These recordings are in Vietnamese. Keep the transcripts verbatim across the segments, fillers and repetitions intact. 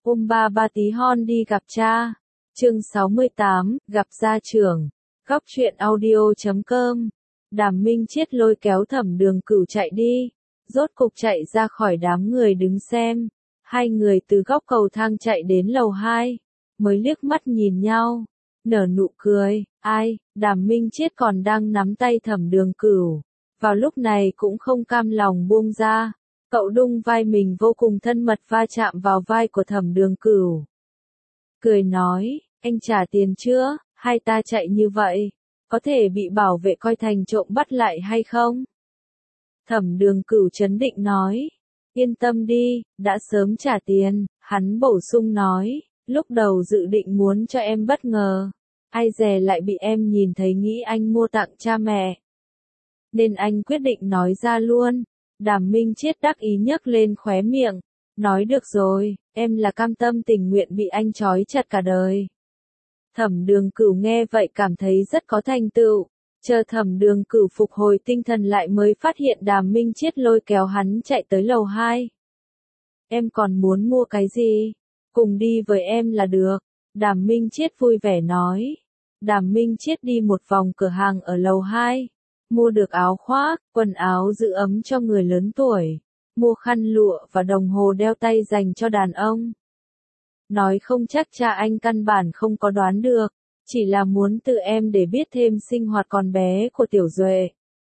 Ôm ba ba tí hon đi gặp cha. Chương sáu mươi tám, gặp gia trưởng. Góc truyện audio chấm com. Đàm Minh Chiết lôi kéo Thẩm Đường Cửu chạy đi, rốt cục chạy ra khỏi đám người đứng xem. Hai người từ góc cầu thang chạy đến lầu hai, mới liếc mắt nhìn nhau, nở nụ cười. Ai, Đàm Minh Chiết còn đang nắm tay Thẩm Đường Cửu, vào lúc này cũng không cam lòng buông ra. Cậu đung vai mình vô cùng thân mật va chạm vào vai của Thẩm Đường Cửu. Cười nói, anh trả tiền chưa, hai ta chạy như vậy, có thể bị bảo vệ coi thành trộm bắt lại hay không? Thẩm Đường Cửu trấn định nói, yên tâm đi, đã sớm trả tiền. Hắn bổ sung nói, lúc đầu dự định muốn cho em bất ngờ, ai dè lại bị em nhìn thấy nghĩ anh mua tặng cha mẹ, nên anh quyết định nói ra luôn. Đàm Minh Chiết đắc ý nhấc lên khóe miệng, nói được rồi, em là cam tâm tình nguyện bị anh trói chặt cả đời. Thẩm Đường Cửu nghe vậy cảm thấy rất có thành tựu, chờ Thẩm Đường Cửu phục hồi tinh thần lại mới phát hiện Đàm Minh Chiết lôi kéo hắn chạy tới lầu hai. Em còn muốn mua cái gì? Cùng đi với em là được. Đàm Minh Chiết vui vẻ nói. Đàm Minh Chiết đi một vòng cửa hàng ở lầu hai, mua được áo khoác, quần áo giữ ấm cho người lớn tuổi, mua khăn lụa và đồng hồ đeo tay dành cho đàn ông. Nói không chắc cha anh căn bản không có đoán được, chỉ là muốn tự em để biết thêm sinh hoạt còn bé của Tiểu Duệ.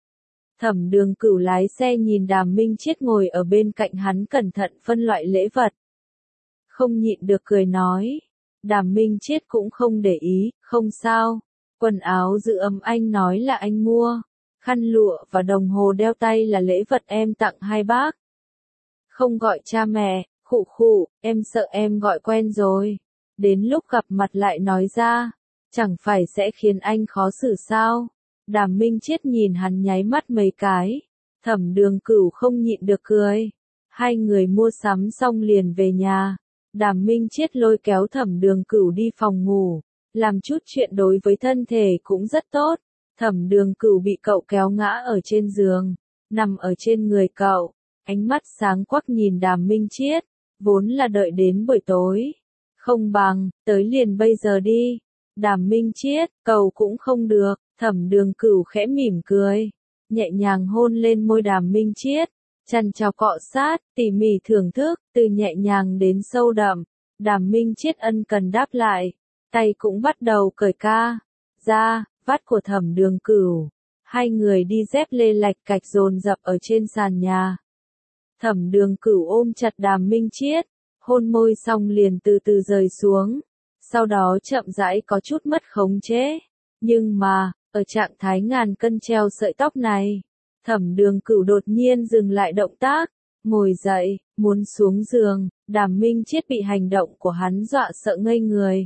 Thẩm Đường Cửu lái xe nhìn Đàm Minh Chiết ngồi ở bên cạnh hắn cẩn thận phân loại lễ vật, không nhịn được cười nói. Đàm Minh Chiết cũng không để ý, không sao, quần áo giữ ấm anh nói là anh mua, khăn lụa và đồng hồ đeo tay là lễ vật em tặng hai bác. Không gọi cha mẹ, khụ khụ, em sợ em gọi quen rồi, đến lúc gặp mặt lại nói ra, chẳng phải sẽ khiến anh khó xử sao? Đàm Minh Chiết nhìn hắn nháy mắt mấy cái, Thẩm Đường Cửu không nhịn được cười. Hai người mua sắm xong liền về nhà. Đàm Minh Chiết lôi kéo Thẩm Đường Cửu đi phòng ngủ, làm chút chuyện đối với thân thể cũng rất tốt. Thẩm Đường Cửu bị cậu kéo ngã ở trên giường, nằm ở trên người cậu, ánh mắt sáng quắc nhìn Đàm Minh Chiết, vốn là đợi đến buổi tối, không bằng, tới liền bây giờ đi. Đàm Minh Chiết, cầu cũng không được. Thẩm Đường Cửu khẽ mỉm cười, nhẹ nhàng hôn lên môi Đàm Minh Chiết, chăn chào cọ sát, tỉ mỉ thưởng thức, từ nhẹ nhàng đến sâu đậm. Đàm Minh Chiết ân cần đáp lại, tay cũng bắt đầu cởi ca ra vắt của Thẩm Đường Cửu. Hai người đi dép lê lạch cạch dồn dập ở trên sàn nhà. Thẩm Đường Cửu ôm chặt Đàm Minh Chiết, hôn môi xong liền từ từ rời xuống, sau đó chậm rãi có chút mất khống chế. Nhưng mà, ở trạng thái ngàn cân treo sợi tóc này, Thẩm Đường Cửu đột nhiên dừng lại động tác, ngồi dậy, muốn xuống giường. Đàm Minh Chiết bị hành động của hắn dọa sợ ngây người.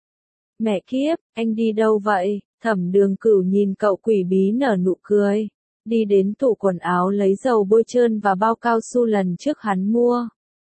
Mẹ kiếp, anh đi đâu vậy? Thẩm Đường Cửu nhìn cậu quỷ bí nở nụ cười, đi đến tủ quần áo lấy dầu bôi trơn và bao cao su lần trước hắn mua.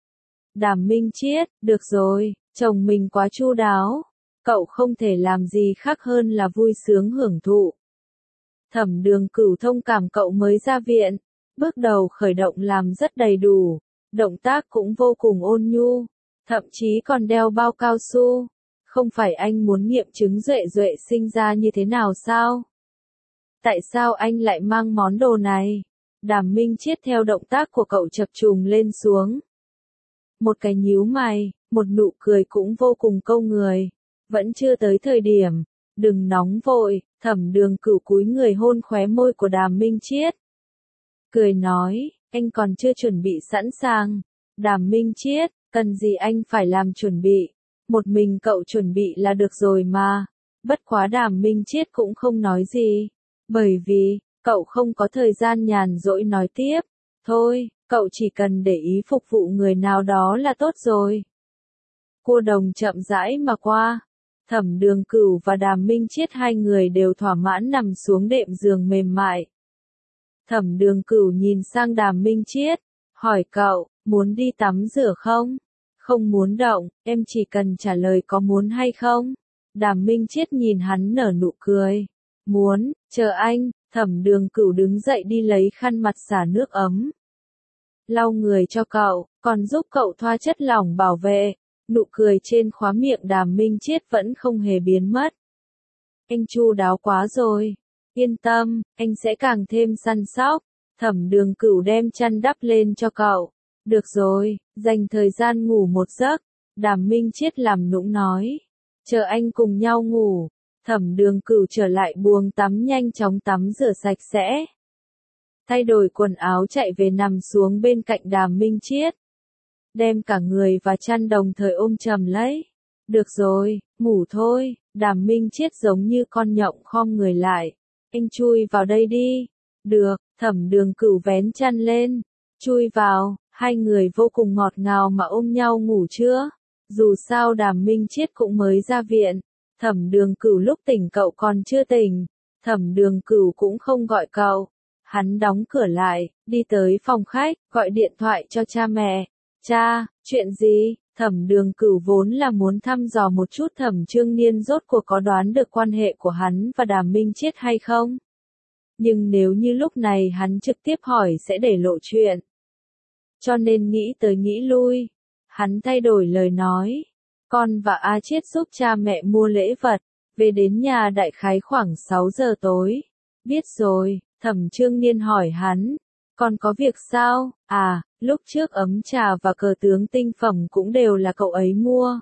Đàm Minh Chiết, được rồi, chồng mình quá chu đáo, cậu không thể làm gì khác hơn là vui sướng hưởng thụ. Thẩm Đường Cửu thông cảm cậu mới ra viện, bước đầu khởi động làm rất đầy đủ, động tác cũng vô cùng ôn nhu, thậm chí còn đeo bao cao su. Không phải anh muốn nghiệm chứng Duệ Duệ sinh ra như thế nào sao? Tại sao anh lại mang món đồ này? Đàm Minh Chiết theo động tác của cậu chập trùng lên xuống. Một cái nhíu mày, một nụ cười cũng vô cùng câu người. Vẫn chưa tới thời điểm, đừng nóng vội. Thẩm Đường Cửu cúi người hôn khóe môi của Đàm Minh Chiết, cười nói, anh còn chưa chuẩn bị sẵn sàng. Đàm Minh Chiết, cần gì anh phải làm chuẩn bị, một mình cậu chuẩn bị là được rồi mà. Bất quá Đàm Minh Chiết cũng không nói gì, bởi vì, cậu không có thời gian nhàn rỗi nói tiếp. Thôi, cậu chỉ cần để ý phục vụ người nào đó là tốt rồi. Cua đồng chậm rãi mà qua. Thẩm Đường Cửu và Đàm Minh Chiết hai người đều thỏa mãn nằm xuống đệm giường mềm mại. Thẩm Đường Cửu nhìn sang Đàm Minh Chiết, hỏi cậu, muốn đi tắm rửa không? Không muốn động, em chỉ cần trả lời có muốn hay không. Đàm Minh Chiết nhìn hắn nở nụ cười. Muốn, chờ anh. Thẩm Đường Cửu đứng dậy đi lấy khăn mặt xả nước ấm, lau người cho cậu, còn giúp cậu thoa chất lỏng bảo vệ. Nụ cười trên khóe miệng Đàm Minh Chiết vẫn không hề biến mất. Anh chu đáo quá rồi. Yên tâm, anh sẽ càng thêm săn sóc. Thẩm Đường Cửu đem chăn đắp lên cho cậu. Được rồi, dành thời gian ngủ một giấc. Đàm Minh Chiết làm nũng nói. Chờ anh cùng nhau ngủ. Thẩm Đường Cửu trở lại buồng tắm nhanh chóng tắm rửa sạch sẽ. Thay đổi quần áo chạy về nằm xuống bên cạnh Đàm Minh Chiết. Đem cả người và chăn đồng thời ôm chầm lấy. Được rồi, ngủ thôi. Đàm Minh Chiết giống như con nhộng khom người lại. Anh chui vào đây đi. Được, Thẩm Đường Cửu vén chăn lên. Chui vào, hai người vô cùng ngọt ngào mà ôm nhau ngủ chưa? Dù sao Đàm Minh Chiết cũng mới ra viện. Thẩm Đường Cửu lúc tỉnh cậu còn chưa tỉnh. Thẩm Đường Cửu cũng không gọi cậu. Hắn đóng cửa lại, đi tới phòng khách, gọi điện thoại cho cha mẹ. Cha, chuyện gì? Thẩm Đường Cửu vốn là muốn thăm dò một chút Thẩm Trương Niên rốt cuộc có đoán được quan hệ của hắn và Đàm Minh Chiết hay không. Nhưng nếu như lúc này hắn trực tiếp hỏi sẽ để lộ chuyện. Cho nên nghĩ tới nghĩ lui. Hắn thay đổi lời nói. Con và A Chiết giúp cha mẹ mua lễ vật. Về đến nhà đại khái khoảng sáu giờ tối. Biết rồi, Thẩm Trương Niên hỏi hắn. Con có việc sao? À, lúc trước ấm trà và cờ tướng tinh phẩm cũng đều là cậu ấy mua.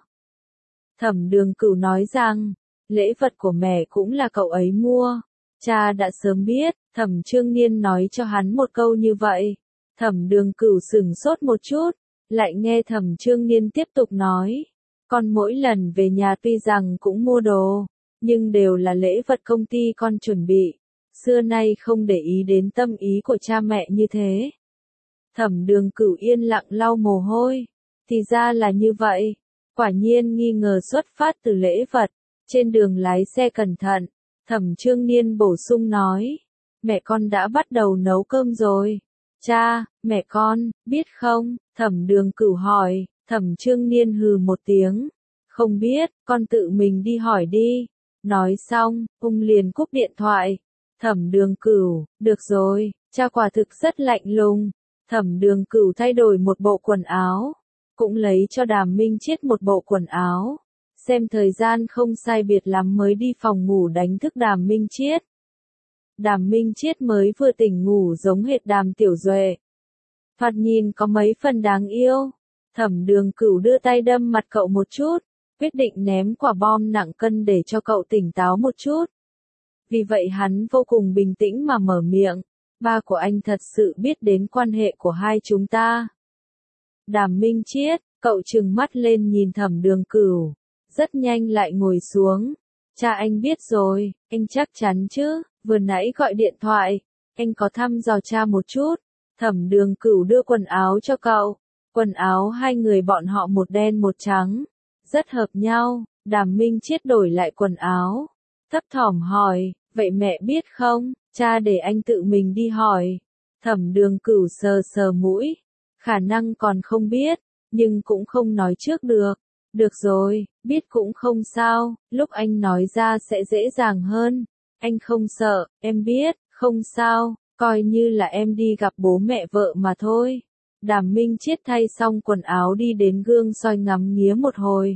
Thẩm Đường Cửu nói rằng, lễ vật của mẹ cũng là cậu ấy mua. Cha đã sớm biết, Thẩm Trương Niên nói cho hắn một câu như vậy. Thẩm Đường Cửu sửng sốt một chút, lại nghe Thẩm Trương Niên tiếp tục nói. Con mỗi lần về nhà tuy rằng cũng mua đồ, nhưng đều là lễ vật công ty con chuẩn bị. Xưa nay không để ý đến tâm ý của cha mẹ như thế. Thẩm Đường Cửu yên lặng lau mồ hôi. Thì ra là như vậy. Quả nhiên nghi ngờ xuất phát từ lễ vật. Trên đường lái xe cẩn thận. Thẩm Trương Niên bổ sung nói. Mẹ con đã bắt đầu nấu cơm rồi. Cha, mẹ con, biết không? Thẩm Đường Cửu hỏi. Thẩm Trương Niên hừ một tiếng. Không biết, con tự mình đi hỏi đi. Nói xong, ông liền cúp điện thoại. Thẩm Đường Cửu, được rồi, cha quả thực rất lạnh lùng. Thẩm Đường Cửu thay đổi một bộ quần áo, cũng lấy cho Đàm Minh Chiết một bộ quần áo. Xem thời gian không sai biệt lắm mới đi phòng ngủ đánh thức Đàm Minh Chiết. Đàm Minh Chiết mới vừa tỉnh ngủ giống hệt Đàm Tiểu Duệ. Thoạt nhìn có mấy phần đáng yêu. Thẩm Đường Cửu đưa tay đâm mặt cậu một chút, quyết định ném quả bom nặng cân để cho cậu tỉnh táo một chút. Vì vậy hắn vô cùng bình tĩnh mà mở miệng. Ba của anh thật sự biết đến quan hệ của hai chúng ta. Đàm Minh Chiết, cậu trừng mắt lên nhìn Thẩm Đường Cửu. Rất nhanh lại ngồi xuống. Cha anh biết rồi, anh chắc chắn chứ, vừa nãy gọi điện thoại. Anh có thăm dò cha một chút. Thẩm Đường Cửu đưa quần áo cho cậu. Quần áo hai người bọn họ một đen một trắng. Rất hợp nhau. Đàm Minh Chiết đổi lại quần áo. Thấp thỏm hỏi, vậy mẹ biết không? Cha để anh tự mình đi hỏi. Thẩm Đường Cửu sờ sờ mũi. Khả năng còn không biết, nhưng cũng không nói trước được. Được rồi, biết cũng không sao, lúc anh nói ra sẽ dễ dàng hơn. Anh không sợ, em biết, không sao, coi như là em đi gặp bố mẹ vợ mà thôi. Đàm Minh Chiết thay xong quần áo đi đến gương soi ngắm nghía một hồi.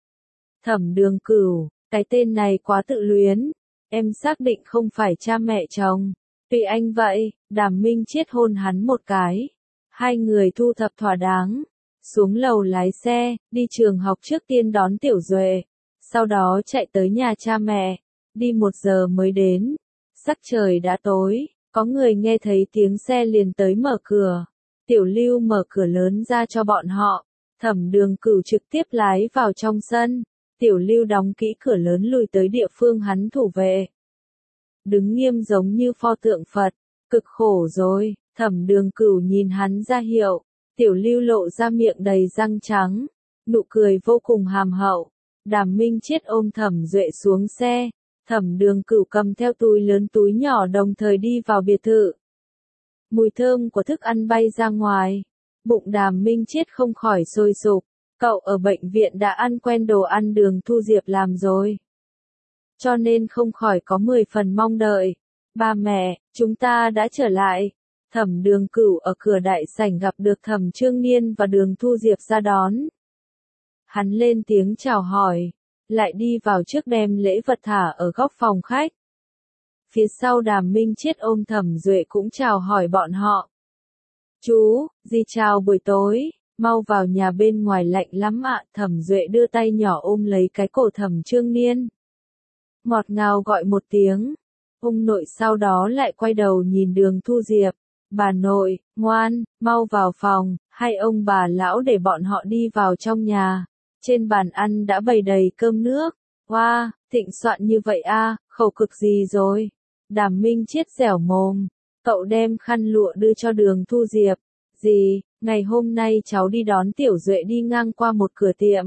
Thẩm Đường Cửu, cái tên này quá tự luyến. Em xác định không phải cha mẹ chồng. Tùy anh vậy. Đàm Minh Chiết hôn hắn một cái. Hai người thu thập thỏa đáng. Xuống lầu lái xe, đi trường học trước tiên đón Tiểu Duệ. Sau đó chạy tới nhà cha mẹ. Đi một giờ mới đến. Sắc trời đã tối. Có người nghe thấy tiếng xe liền tới mở cửa. Tiểu Lưu mở cửa lớn ra cho bọn họ. Thẩm Đường Cửu trực tiếp lái vào trong sân. Tiểu Lưu đóng kỹ cửa lớn lùi tới địa phương hắn thủ vệ. Đứng nghiêm giống như pho tượng Phật. Cực khổ rồi. Thẩm Đường Cửu nhìn hắn ra hiệu. Tiểu Lưu lộ ra miệng đầy răng trắng. Nụ cười vô cùng hàm hậu. Đàm Minh Chiết ôm Thẩm Duệ xuống xe. Thẩm Đường Cửu cầm theo túi lớn túi nhỏ đồng thời đi vào biệt thự. Mùi thơm của thức ăn bay ra ngoài. Bụng Đàm Minh Chiết không khỏi sôi sục. Cậu ở bệnh viện đã ăn quen đồ ăn đường Thu Diệp làm rồi. Cho nên không khỏi có mười phần mong đợi. Ba mẹ, chúng ta đã trở lại. Thẩm Đường Cửu ở cửa đại sảnh gặp được Thẩm Trương Niên và Đường Thu Diệp ra đón. Hắn lên tiếng chào hỏi, lại đi vào trước đem lễ vật thả ở góc phòng khách. Phía sau Đàm Minh Chiết ôm Thẩm Duệ cũng chào hỏi bọn họ. Chú, dì chào buổi tối, mau vào nhà bên ngoài lạnh lắm ạ. Thẩm Duệ đưa tay nhỏ ôm lấy cái cổ Thẩm Trương Niên. Ngọt ngào gọi một tiếng. Ông nội sau đó lại quay đầu nhìn Đường Thu Diệp. Bà nội, ngoan, mau vào phòng, hai ông bà lão để bọn họ đi vào trong nhà. Trên bàn ăn đã bày đầy cơm nước. Wow, thịnh soạn như vậy a, khẩu cực gì rồi? Đàm Minh Chiết dẻo mồm. Cậu đem khăn lụa đưa cho Đường Thu Diệp. Dì, ngày hôm nay cháu đi đón Tiểu Duệ đi ngang qua một cửa tiệm.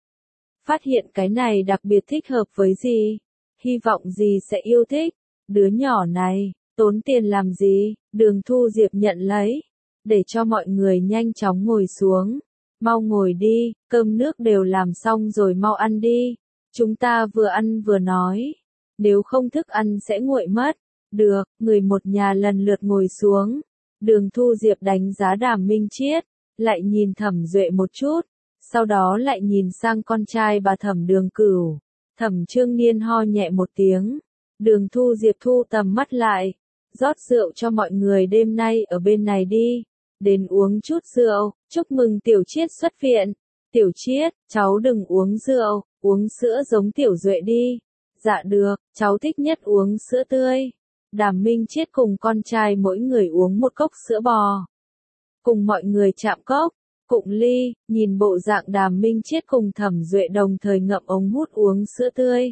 Phát hiện cái này đặc biệt thích hợp với dì. Hy vọng dì sẽ yêu thích. Đứa nhỏ này, tốn tiền làm gì? Đường Thu Diệp nhận lấy. Để cho mọi người nhanh chóng ngồi xuống. Mau ngồi đi, cơm nước đều làm xong rồi mau ăn đi. Chúng ta vừa ăn vừa nói. Nếu không thức ăn sẽ nguội mất. Được, người một nhà lần lượt ngồi xuống. Đường Thu Diệp đánh giá Đàm Minh Chiết, lại nhìn Thẩm Duệ một chút, sau đó lại nhìn sang con trai bà Thẩm Đường Cửu. Thẩm Trương Niên ho nhẹ một tiếng. Đường Thu Diệp thu tầm mắt lại, rót rượu cho mọi người đêm nay ở bên này đi. Đến uống chút rượu, chúc mừng Tiểu Chiết xuất viện. Tiểu Chiết, cháu đừng uống rượu, uống sữa giống Tiểu Duệ đi. Dạ được, cháu thích nhất uống sữa tươi. Đàm Minh Chiết cùng con trai mỗi người uống một cốc sữa bò. Cùng mọi người chạm cốc, cụng ly, nhìn bộ dạng Đàm Minh Chiết cùng Thẩm Duệ đồng thời ngậm ống hút uống sữa tươi.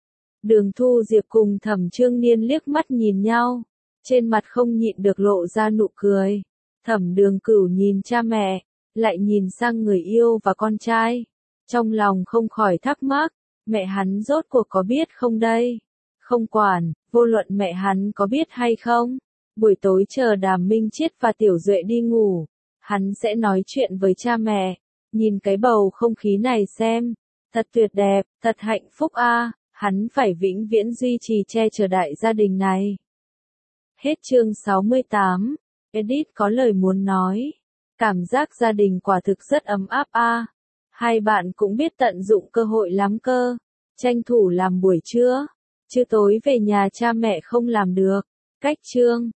Đường Thu Diệp cùng Thẩm Trương Niên liếc mắt nhìn nhau, trên mặt không nhịn được lộ ra nụ cười. Thẩm Đường Cửu nhìn cha mẹ, lại nhìn sang người yêu và con trai. Trong lòng không khỏi thắc mắc, mẹ hắn rốt cuộc có biết không đây? Không quản, vô luận mẹ hắn có biết hay không, buổi tối chờ Đàm Minh Chiết và Tiểu Duệ đi ngủ, hắn sẽ nói chuyện với cha mẹ. Nhìn cái bầu không khí này xem, thật tuyệt đẹp, thật hạnh phúc a, hắn phải vĩnh viễn duy trì che chở đại gia đình này. Hết chương sáu mươi tám, Edit có lời muốn nói, cảm giác gia đình quả thực rất ấm áp a. Hai bạn cũng biết tận dụng cơ hội lắm cơ, tranh thủ làm buổi trưa. Chứ tối về nhà cha mẹ không làm được. Cách chương